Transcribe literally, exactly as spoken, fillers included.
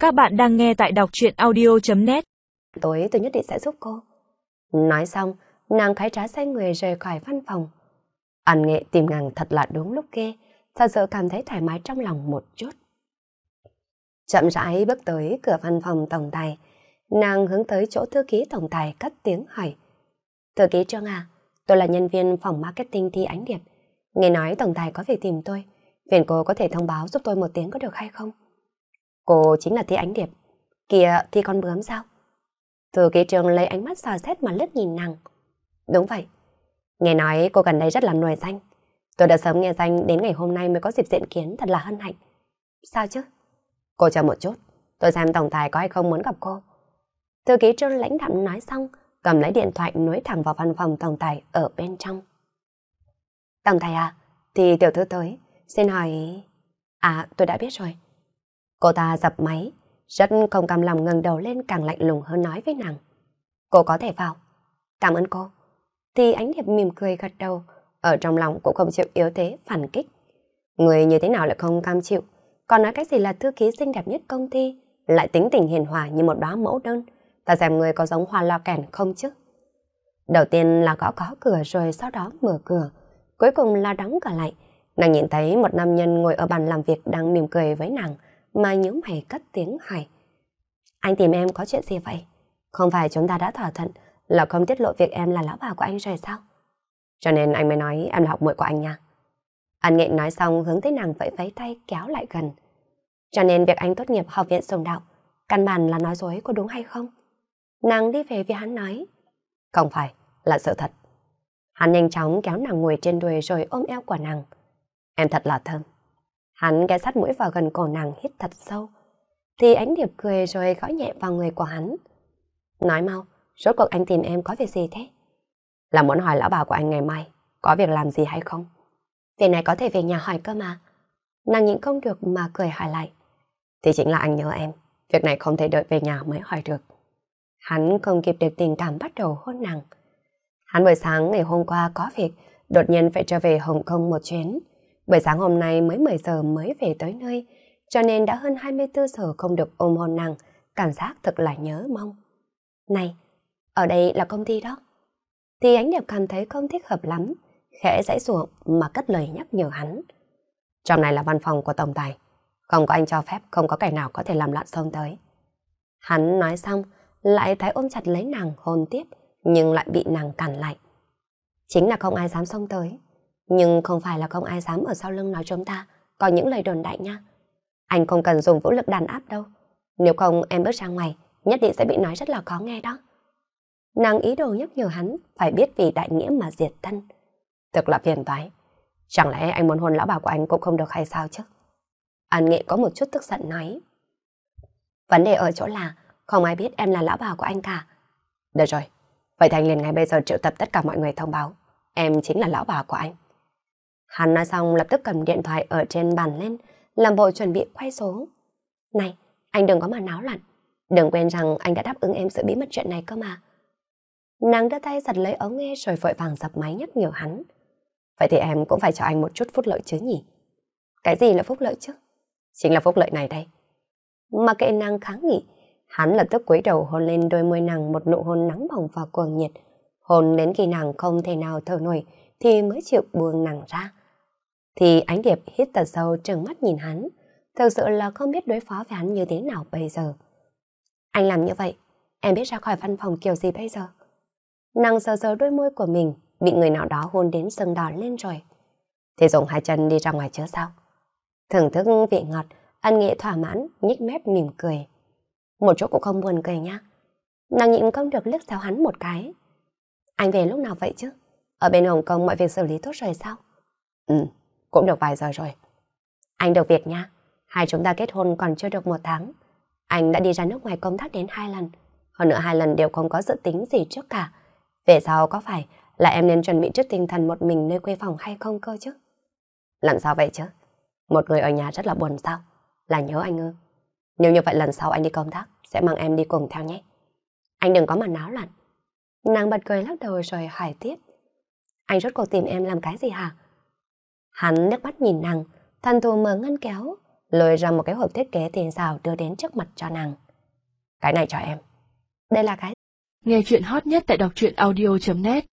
Các bạn đang nghe tại đọc truyện audio.net. Tối tôi nhất định sẽ giúp cô. Nói xong, nàng khái trá xoay người rời khỏi văn phòng. An Nghệ tìm nàng thật là đúng lúc kia, thật sự cảm thấy thoải mái trong lòng một chút. Chậm rãi bước tới cửa văn phòng tổng tài, nàng hướng tới chỗ thư ký tổng tài cất tiếng hỏi. Thư ký Trương à, tôi là nhân viên phòng marketing Thi Ánh Điệp. Nghe nói tổng tài có việc tìm tôi, phiền cô có thể thông báo giúp tôi một tiếng có được hay không? Cô chính là Thi Ánh Điệp. Kìa, Thi con bướm sao? Thư ký Trương lấy ánh mắt dò xét mà lướt nhìn nàng. Đúng vậy. Nghe nói cô gần đây rất là nổi danh. Tôi đã sớm nghe danh đến ngày hôm nay mới có dịp diện kiến, thật là hân hạnh. Sao chứ? Cô chờ một chút, tôi xem tổng tài có hay không muốn gặp cô. Thư ký Trương lãnh đạm nói xong, cầm lấy điện thoại nối thẳng vào văn phòng tổng tài ở bên trong. Tổng tài à, thì tiểu thư tới, xin hỏi... À, tôi đã biết rồi. Cô ta dập máy, rất không cam lòng ngẩng đầu lên, càng lạnh lùng hơn nói với nàng. Cô có thể vào. Cảm ơn cô. Thì Ánh Điệp mỉm cười gật đầu, ở trong lòng cũng không chịu yếu thế phản kích. Người như thế nào lại không cam chịu, còn nói cái gì là thư ký xinh đẹp nhất công ty, lại tính tình hiền hòa như một đóa mẫu đơn. Ta xem người có giống hoa lo kèn không chứ. Đầu tiên là gõ gõ cửa rồi sau đó mở cửa, cuối cùng là đóng cửa lại. Nàng nhìn thấy một nam nhân ngồi ở bàn làm việc đang mỉm cười với nàng, mà nhíu mày cất tiếng hỏi. Anh tìm em có chuyện gì vậy? Không phải chúng ta đã thỏa thuận là không tiết lộ việc em là lão bà của anh rồi sao? Cho nên anh mới nói em là học muội của anh nha. An Nghệ nói xong hướng tới nàng vẫy vẫy tay kéo lại gần. Cho nên việc anh tốt nghiệp học viện Sùng Đạo căn bản là nói dối, có đúng hay không? Nàng đi về phía hắn nói. Không phải, là sự thật. Hắn nhanh chóng kéo nàng ngồi trên đùi rồi ôm eo của nàng. Em thật là thơm. Hắn ghé sát mũi vào gần cổ nàng hít thật sâu. Thì Ánh Điệp cười rồi gõ nhẹ vào người của hắn. Nói mau, rốt cuộc anh tìm em có việc gì thế? Là muốn hỏi lão bà của anh ngày mai có việc làm gì hay không? Việc này có thể về nhà hỏi cơ mà. Nàng nhịn không được mà cười hỏi lại. Thì chính là anh nhớ em. Việc này không thể đợi về nhà mới hỏi được. Hắn không kịp được tình cảm bắt đầu hôn nàng. Hắn buổi sáng ngày hôm qua có việc, đột nhiên phải trở về Hồng Kông một chuyến. Buổi sáng hôm nay mới mười giờ mới về tới nơi, cho nên đã hơn hai mươi tư giờ không được ôm hôn nàng, cảm giác thật là nhớ mong. Này, ở đây là công ty đó. Thì Ánh Điệp cảm thấy không thích hợp lắm, khẽ giãy giụa mà cất lời nhắc nhở hắn. Trong này là văn phòng của tổng tài, không có anh cho phép, không có kẻ nào có thể làm loạn xông tới. Hắn nói xong, lại thái ôm chặt lấy nàng hôn tiếp, nhưng lại bị nàng cản lại. Chính là không ai dám xông tới, nhưng không phải là không ai dám ở sau lưng nói chúng ta có những lời đồn đại nha. Anh không cần dùng vũ lực đàn áp đâu, nếu không em bước ra ngoài nhất định sẽ bị nói rất là khó nghe đó. Nàng ý đồ nhắc nhở hắn phải biết vì đại nghĩa mà diệt thân. Thật là phiền toái. Chẳng lẽ anh muốn hôn lão bà của anh cũng không được hay sao chứ? An Nghệ có một chút tức giận nói. Vấn đề ở chỗ là không ai biết em là lão bà của anh cả. Được rồi, vậy thì anh liền ngay bây giờ triệu tập tất cả mọi người thông báo em chính là lão bà của anh. Hắn nói xong lập tức cầm điện thoại ở trên bàn lên, làm bộ chuẩn bị quay số. Này, anh đừng có mà náo loạn. Đừng quên rằng anh đã đáp ứng em sự bí mật chuyện này cơ mà. Nàng đưa tay giật lấy ống nghe rồi vội vàng dập máy nhắc nhở hắn. Vậy thì em cũng phải cho anh một chút phúc lợi chứ nhỉ? Cái gì là phúc lợi chứ? Chính là phúc lợi này đây. Mà kệ nàng kháng nghị, hắn lập tức cúi đầu hôn lên đôi môi nàng một nụ hôn nóng bỏng và cuồng nhiệt. Hôn đến khi nàng không thể nào thở nổi thì mới chịu buông nàng ra. Thì Ánh Điệp hít thật sâu trừng mắt nhìn hắn, thực sự là không biết đối phó với hắn như thế nào bây giờ. Anh làm như vậy, em biết ra khỏi văn phòng kiểu gì bây giờ? Nàng sờ sờ đôi môi của mình, bị người nào đó hôn đến sưng đỏ lên rồi. Thì dùng hai chân đi ra ngoài chứ sao? Thưởng thức vị ngọt, An Nghệ thỏa mãn, nhích mép mỉm cười. Một chút cũng không buồn cười nha. Nàng nhịn không được liếc xéo hắn một cái. Anh về lúc nào vậy chứ? Ở bên Hồng Kông mọi việc xử lý tốt rồi sao? Ừ, cũng được vài giờ rồi. Anh được việc nha. Hai chúng ta kết hôn còn chưa được một tháng. Anh đã đi ra nước ngoài công tác đến hai lần. Hơn nữa hai lần đều không có dự tính gì trước cả. Về sau có phải là em nên chuẩn bị trước tinh thần một mình nơi quê phòng hay không cơ chứ? Làm sao vậy chứ? Một người ở nhà rất là buồn sao? Là nhớ anh ư? Nếu như vậy lần sau anh đi công tác sẽ mang em đi cùng theo nhé. Anh đừng có mà náo loạn. Nàng bật cười lắc đầu rồi hỏi tiếp. Anh rốt cuộc tìm em làm cái gì hả? Hắn nước mắt nhìn nàng, thần thù mở ngăn kéo, lôi ra một cái hộp thiết kế tinh xảo đưa đến trước mặt cho nàng. Cái này cho em. Đây là cái. Nghe chuyện hot nhất tại đọc truyện audio chấm net